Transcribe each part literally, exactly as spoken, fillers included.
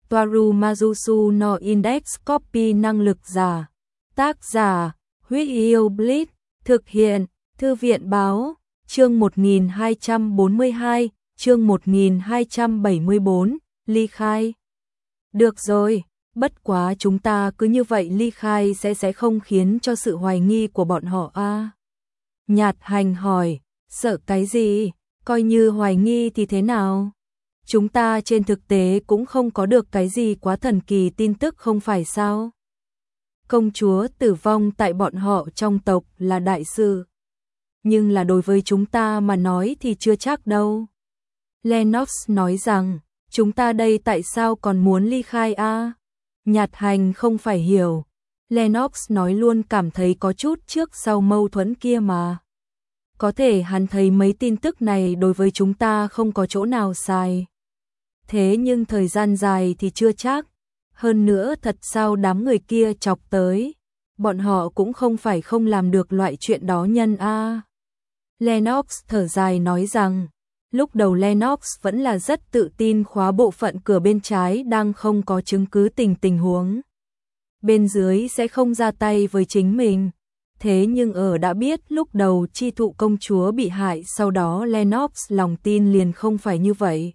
Toaru Majusu no Index Copy năng lực giả. Tác giả, Huyết Yêu Blitz, thực hiện, Thư viện Báo, chương một nghìn hai trăm bốn mươi hai, chương một nghìn hai trăm bảy mươi tư, ly khai. Được rồi, bất quá chúng ta cứ như vậy ly khai sẽ sẽ không khiến cho sự hoài nghi của bọn họ a à? Nhạt Hành hỏi, sợ cái gì, coi như hoài nghi thì thế nào? Chúng ta trên thực tế cũng không có được cái gì quá thần kỳ tin tức không phải sao? Công chúa tử vong tại bọn họ trong tộc là đại sự. Nhưng là đối với chúng ta mà nói thì chưa chắc đâu. Lennox nói rằng, chúng ta đây tại sao còn muốn ly khai a à? Nhạt Hành không phải hiểu. Lennox nói luôn cảm thấy có chút trước sau mâu thuẫn kia mà. Có thể hắn thấy mấy tin tức này đối với chúng ta không có chỗ nào sai. Thế nhưng thời gian dài thì chưa chắc. Hơn nữa thật sao đám người kia chọc tới. Bọn họ cũng không phải không làm được loại chuyện đó nhân a à. Lennox thở dài nói rằng, lúc đầu Lennox vẫn là rất tự tin khóa bộ phận cửa bên trái đang không có chứng cứ tình tình huống. Bên dưới sẽ không ra tay với chính mình. Thế nhưng ở đã biết lúc đầu chi thụ công chúa bị hại sau đó Lennox lòng tin liền không phải như vậy.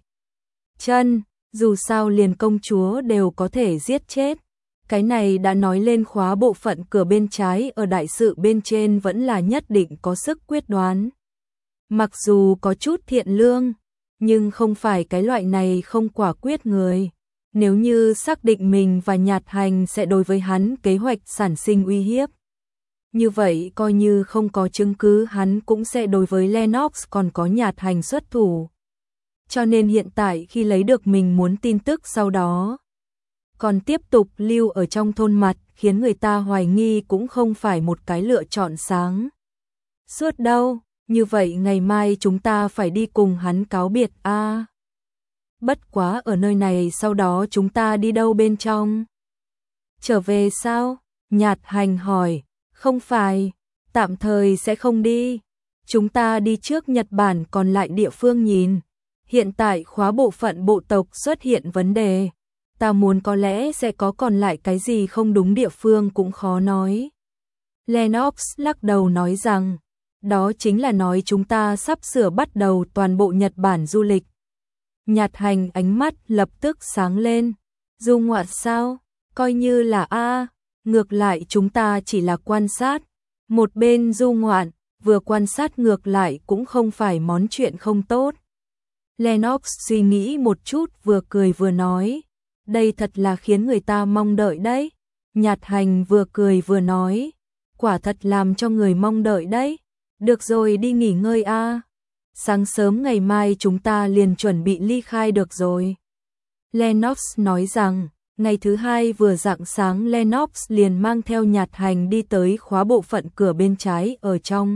Chân, dù sao liền công chúa đều có thể giết chết. Cái này đã nói lên khóa bộ phận cửa bên trái ở đại sự bên trên vẫn là nhất định có sức quyết đoán. Mặc dù có chút thiện lương, nhưng không phải cái loại này không quả quyết người. Nếu như xác định mình và Nhạt Hành sẽ đối với hắn kế hoạch sản sinh uy hiếp. Như vậy coi như không có chứng cứ hắn cũng sẽ đối với Lennox còn có Nhạt Hành xuất thủ. Cho nên hiện tại khi lấy được mình muốn tin tức sau đó, còn tiếp tục lưu ở trong thôn mặt khiến người ta hoài nghi cũng không phải một cái lựa chọn sáng. Suốt đâu, như vậy ngày mai chúng ta phải đi cùng hắn cáo biệt a à. Bất quá ở nơi này sau đó chúng ta đi đâu bên trong? Trở về sao? Nhạt Hành hỏi. Không phải, tạm thời sẽ không đi. Chúng ta đi trước Nhật Bản còn lại địa phương nhìn. Hiện tại khóa bộ phận bộ tộc xuất hiện vấn đề. Ta muốn có lẽ sẽ có còn lại cái gì không đúng địa phương cũng khó nói. Lennox lắc đầu nói rằng, đó chính là nói chúng ta sắp sửa bắt đầu toàn bộ Nhật Bản du lịch. Nhạt Hành ánh mắt lập tức sáng lên. Du ngoạn sao? Coi như là A. Ngược lại chúng ta chỉ là quan sát. Một bên du ngoạn, vừa quan sát ngược lại cũng không phải món chuyện không tốt. Lennox suy nghĩ một chút vừa cười vừa nói. Đây thật là khiến người ta mong đợi đấy. Nhạt Hành vừa cười vừa nói. Quả thật làm cho người mong đợi đấy. Được rồi đi nghỉ ngơi a. Sáng sớm ngày mai chúng ta liền chuẩn bị ly khai được rồi. Lennox nói rằng, ngày thứ hai vừa rạng sáng Lennox liền mang theo Nhạt Hành đi tới khóa bộ phận cửa bên trái ở trong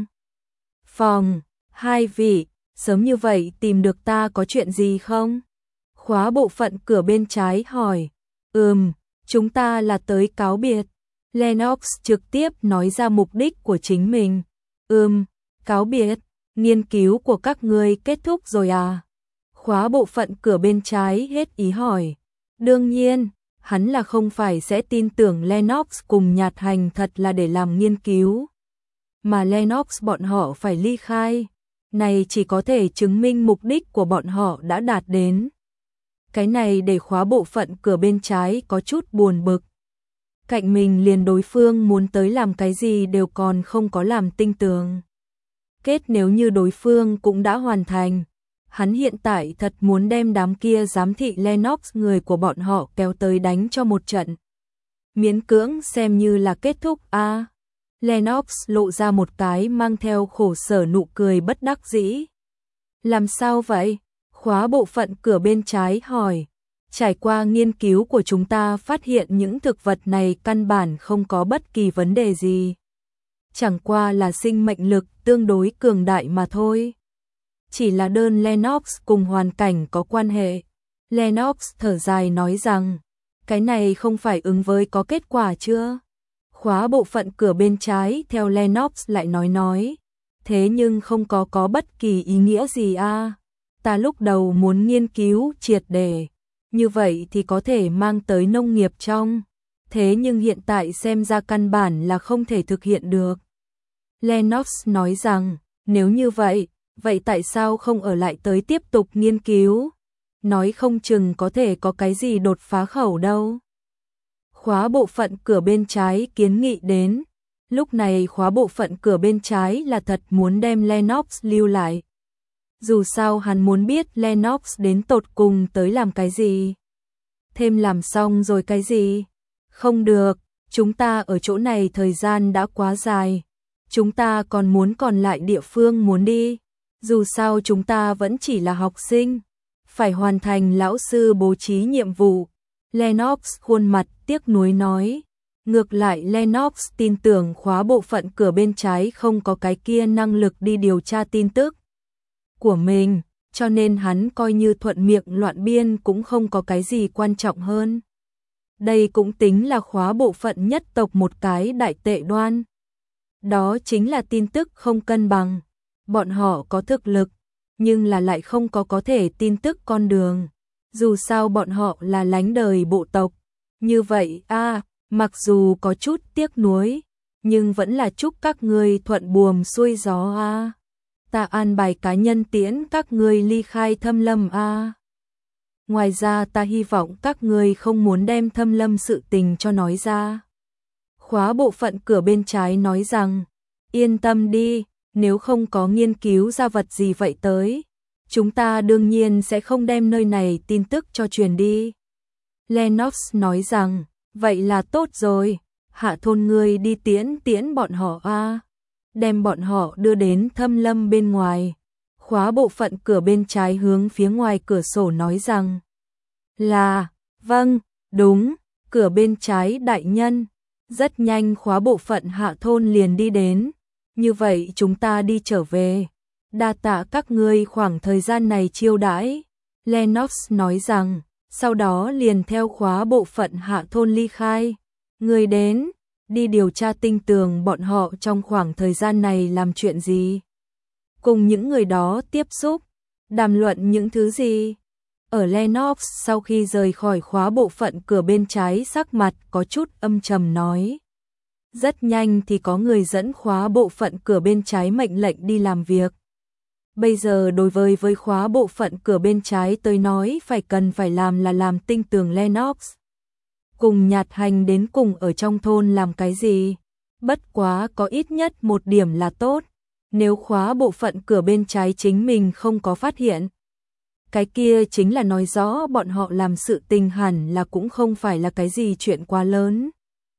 phòng. Hai vị, sớm như vậy tìm được ta có chuyện gì không? Khóa bộ phận cửa bên trái hỏi. Ừm, chúng ta là tới cáo biệt. Lennox trực tiếp nói ra mục đích của chính mình. Ừm, cáo biệt, nghiên cứu của các ngươi kết thúc rồi à? Khóa bộ phận cửa bên trái hết ý hỏi. Đương nhiên, hắn là không phải sẽ tin tưởng Lennox cùng Nhạt Hành thật là để làm nghiên cứu. Mà Lennox bọn họ phải ly khai. Này chỉ có thể chứng minh mục đích của bọn họ đã đạt đến. Cái này để khóa bộ phận cửa bên trái có chút buồn bực. Cạnh mình liền đối phương muốn tới làm cái gì đều còn không có làm tinh tường. Kết nếu như đối phương cũng đã hoàn thành. Hắn hiện tại thật muốn đem đám kia giám thị Lennox người của bọn họ kéo tới đánh cho một trận. Miễn cưỡng xem như là kết thúc a. À, Lennox lộ ra một cái mang theo khổ sở nụ cười bất đắc dĩ. Làm sao vậy? Khóa bộ phận cửa bên trái hỏi. Trải qua nghiên cứu của chúng ta phát hiện những thực vật này căn bản không có bất kỳ vấn đề gì. Chẳng qua là sinh mệnh lực tương đối cường đại mà thôi. Chỉ là đơn Lennox cùng hoàn cảnh có quan hệ. Lennox thở dài nói rằng, cái này không phải ứng với có kết quả chưa? Khóa bộ phận cửa bên trái theo Lennox lại nói nói. Thế nhưng không có có bất kỳ ý nghĩa gì a. À. Ta lúc đầu muốn nghiên cứu triệt để. như vậy thì có thể mang tới nông nghiệp trong. Thế nhưng hiện tại xem ra căn bản là không thể thực hiện được. Lennox nói rằng, nếu như vậy, vậy tại sao không ở lại tới tiếp tục nghiên cứu? Nói không chừng có thể có cái gì đột phá khẩu đâu. Khóa bộ phận cửa bên trái kiến nghị đến. Lúc này khóa bộ phận cửa bên trái là thật muốn đem Lennox lưu lại. Dù sao hắn muốn biết Lennox đến tột cùng tới làm cái gì. Thêm làm xong rồi cái gì? Không được, chúng ta ở chỗ này thời gian đã quá dài. Chúng ta còn muốn còn lại địa phương muốn đi. Dù sao chúng ta vẫn chỉ là học sinh. Phải hoàn thành lão sư bố trí nhiệm vụ. Lennox khuôn mặt tiếc nuối nói. Ngược lại Lennox tin tưởng khóa bộ phận cửa bên trái không có cái kia năng lực đi điều tra tin tức của mình, cho nên hắn coi như thuận miệng loạn biên cũng không có cái gì quan trọng hơn. Đây cũng tính là khóa bộ phận nhất tộc một cái đại tệ đoan. Đó chính là tin tức không cân bằng. Bọn họ có thực lực, nhưng là lại không có có thể tin tức con đường. Dù sao bọn họ là lánh đời bộ tộc. Như vậy a à, mặc dù có chút tiếc nuối, nhưng vẫn là chúc các ngươi thuận buồm xuôi gió a. À. Ta an bài cá nhân tiễn các ngươi ly khai Thâm Lâm a. À. Ngoài ra ta hy vọng các ngươi không muốn đem Thâm Lâm sự tình cho nói ra. Khóa bộ phận cửa bên trái nói rằng, yên tâm đi, nếu không có nghiên cứu ra vật gì vậy tới, chúng ta đương nhiên sẽ không đem nơi này tin tức cho truyền đi. Lennox nói rằng, vậy là tốt rồi, Hạ thôn ngươi đi tiễn tiễn bọn họ a, à. Đem bọn họ đưa đến Thâm Lâm bên ngoài. Khóa bộ phận cửa bên trái hướng phía ngoài cửa sổ nói rằng, là, vâng, đúng, cửa bên trái đại nhân. Rất nhanh khóa bộ phận Hạ thôn liền đi đến. Như vậy chúng ta đi trở về. Đa tạ các ngươi khoảng thời gian này chiêu đãi. Lennox nói rằng, sau đó liền theo khóa bộ phận Hạ thôn ly khai. Người đến, đi điều tra tinh tường bọn họ trong khoảng thời gian này làm chuyện gì. Cùng những người đó tiếp xúc, đàm luận những thứ gì. Ở Lennox sau khi rời khỏi khóa bộ phận cửa bên trái sắc mặt có chút âm trầm nói. Rất nhanh thì có người dẫn khóa bộ phận cửa bên trái mệnh lệnh đi làm việc. Bây giờ đối với với khóa bộ phận cửa bên trái tới nói phải cần phải làm là làm tinh tường Lennox. Cùng Nhạt Hành đến cùng ở trong thôn làm cái gì? Bất quá có ít nhất một điểm là tốt. Nếu khóa bộ phận cửa bên trái chính mình không có phát hiện, cái kia chính là nói rõ bọn họ làm sự tình hẳn là cũng không phải là cái gì chuyện quá lớn.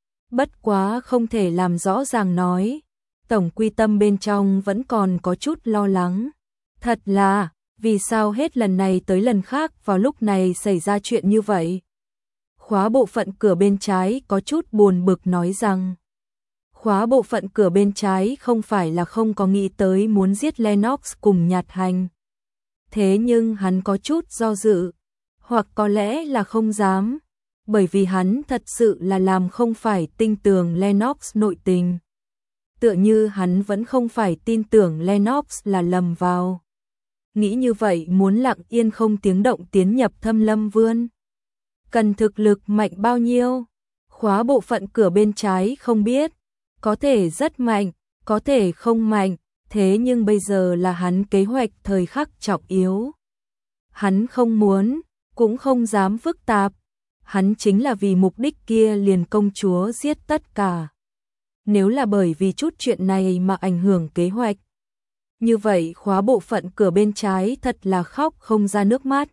Bất quá không thể làm rõ ràng nói. Tổng quy tâm bên trong vẫn còn có chút lo lắng. Thật là, vì sao hết lần này tới lần khác vào lúc này xảy ra chuyện như vậy? Khóa bộ phận cửa bên trái có chút buồn bực nói rằng, khóa bộ phận cửa bên trái không phải là không có nghĩ tới muốn giết Lennox cùng Nhạt Hành. Thế nhưng hắn có chút do dự, hoặc có lẽ là không dám, bởi vì hắn thật sự là làm không phải tin tưởng Lennox nội tình. Tựa như hắn vẫn không phải tin tưởng Lennox là lầm vào. Nghĩ như vậy muốn lặng yên không tiếng động tiến nhập Thâm Lâm Vườn. Cần thực lực mạnh bao nhiêu? Khóa bộ phận cửa bên trái không biết. Có thể rất mạnh, có thể không mạnh. Thế nhưng bây giờ là hắn kế hoạch thời khắc trọng yếu. Hắn không muốn, cũng không dám phức tạp. Hắn chính là vì mục đích kia liền công chúa giết tất cả. Nếu là bởi vì chút chuyện này mà ảnh hưởng kế hoạch, như vậy khóa bộ phận cửa bên trái thật là khóc không ra nước mắt.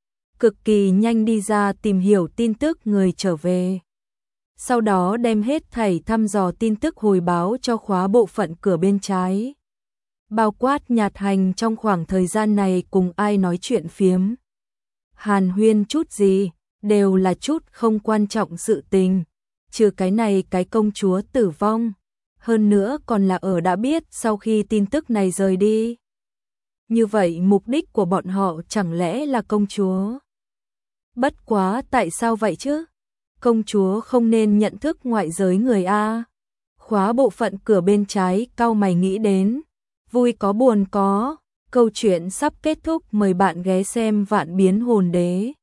Cực kỳ nhanh đi ra tìm hiểu tin tức người trở về. Sau đó đem hết thảy thăm dò tin tức hồi báo cho khóa bộ phận cửa bên trái. Bao quát Nhạt Hành trong khoảng thời gian này cùng ai nói chuyện phiếm. Hàn huyên chút gì, đều là chút không quan trọng sự tình. Trừ cái này cái công chúa tử vong. Hơn nữa còn là ở đã biết sau khi tin tức này rời đi. Như vậy mục đích của bọn họ chẳng lẽ là công chúa? Bất quá tại sao vậy chứ? Công chúa không nên nhận thức ngoại giới người A. Khóa bộ phận cửa bên trái cau mày nghĩ đến. Vui có buồn có. Câu chuyện sắp kết thúc, mời bạn ghé xem Vạn Biến Hồn Đế.